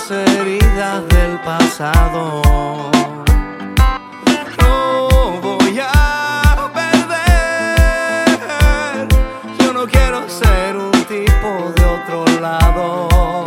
las heridas del pasado. No voy a perder. Yo no quiero ser un tipo de otro lado.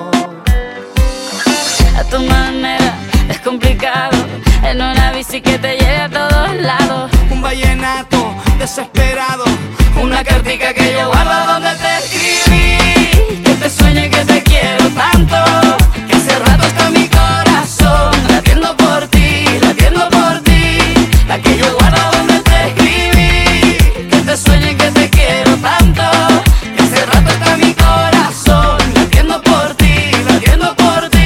A tu manera es complicado, en una bici que te lleve a todos lados. Un vallenato desesperado, una cartica que yo guardo donde te escribí. Que te sueño y que te quiero tanto, Que hace rato está mi corazón latiendo por ti, latiendo por ti. la que yo guardo donde te escribí. Que te sueño y que te quiero tanto, Que hace rato está mi corazón latiendo por ti, latiendo por ti.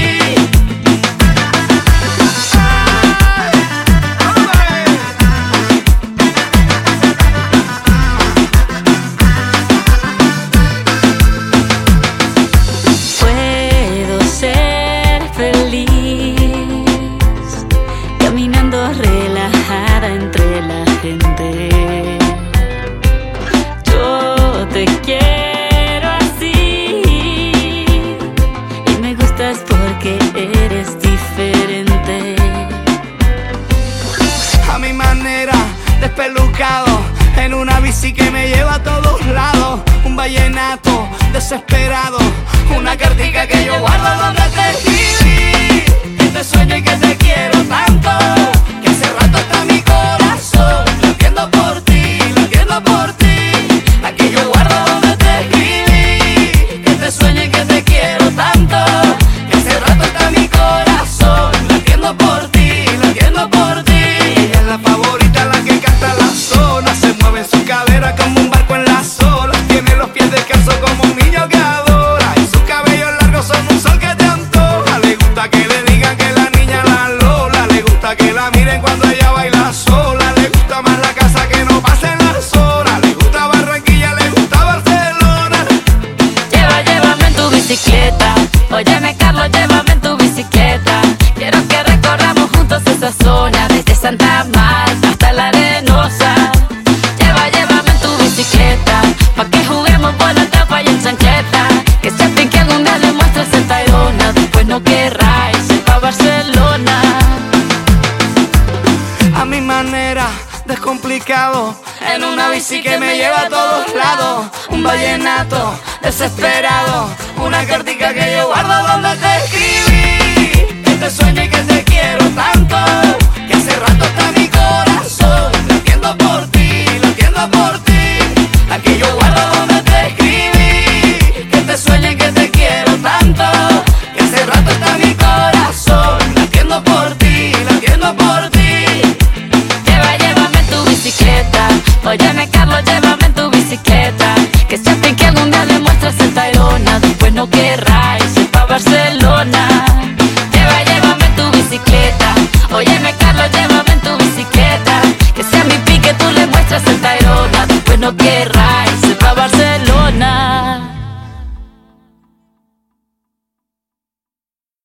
Puedo ser feliz caminando relajada entre la gente. Yo te quiero así y me gustas porque eres diferente. A mi manera, despelucado, en una bici que me lleva a todos lados. Un vallenato desesperado, una cartica que yo guardo donde te escribí. Que te sueño y que te quiero tanto, que hace rato está mi corazón latiendo por ti, latiendo por ti. La que yo guardo donde te escribí. Que te sueño y que te quiero tanto, Que hace rato está mi corazón latiendo por ti, latiendo por ti. Ella es la favorita, la que canta la zona. Se mueve en su cadera como un barco en las olas. Tiene los pies descalzos como un niño que adora. Y sus cabellos largos son un sol que te antoja. Le gusta que le digan que la niña la Lola. Le gusta que la miren cuando ella baila sola. Le gusta más la casa que no pasen las horas. Le gusta Barranquilla, le gusta Barcelona. Llévame en tu bicicleta. Óyeme, Carlos, llévame en tu bicicleta. Quiero que recorramos juntos esa zona, desde Santa Marta hasta la Arenosa. Llévame en tu bicicleta, pa' que juguemos bola, tapa y en chancleta. Que sepan que algún día le muestres el Tayrona, después no querráis ir pa' Barcelona. A mi manera, descomplicado, en una bici que me lleva a todos lados. Un vallenato desesperado, una cartica que yo guardo donde te escribí. Que te sueño y que te quiero tanto, que hace rato está mi corazón latiendo por ti, latiendo por ti. La que yo guardo donde te escribí. Que te sueño y que te quiero tanto, Que hace rato está mi corazón latiendo por ti, latiendo por ti. Llévame en tu bicicleta. Óyeme, Carlos, llévame en tu bicicleta. Que sepan que algún día le muestras el Tayrona, después no querráis ir pa' Barcelona. Llévame en tu bicicleta. Óyeme, Carlos, llévame en tu bicicleta. Que sea mi pique, tú le muestras el Tayrona, después no querráis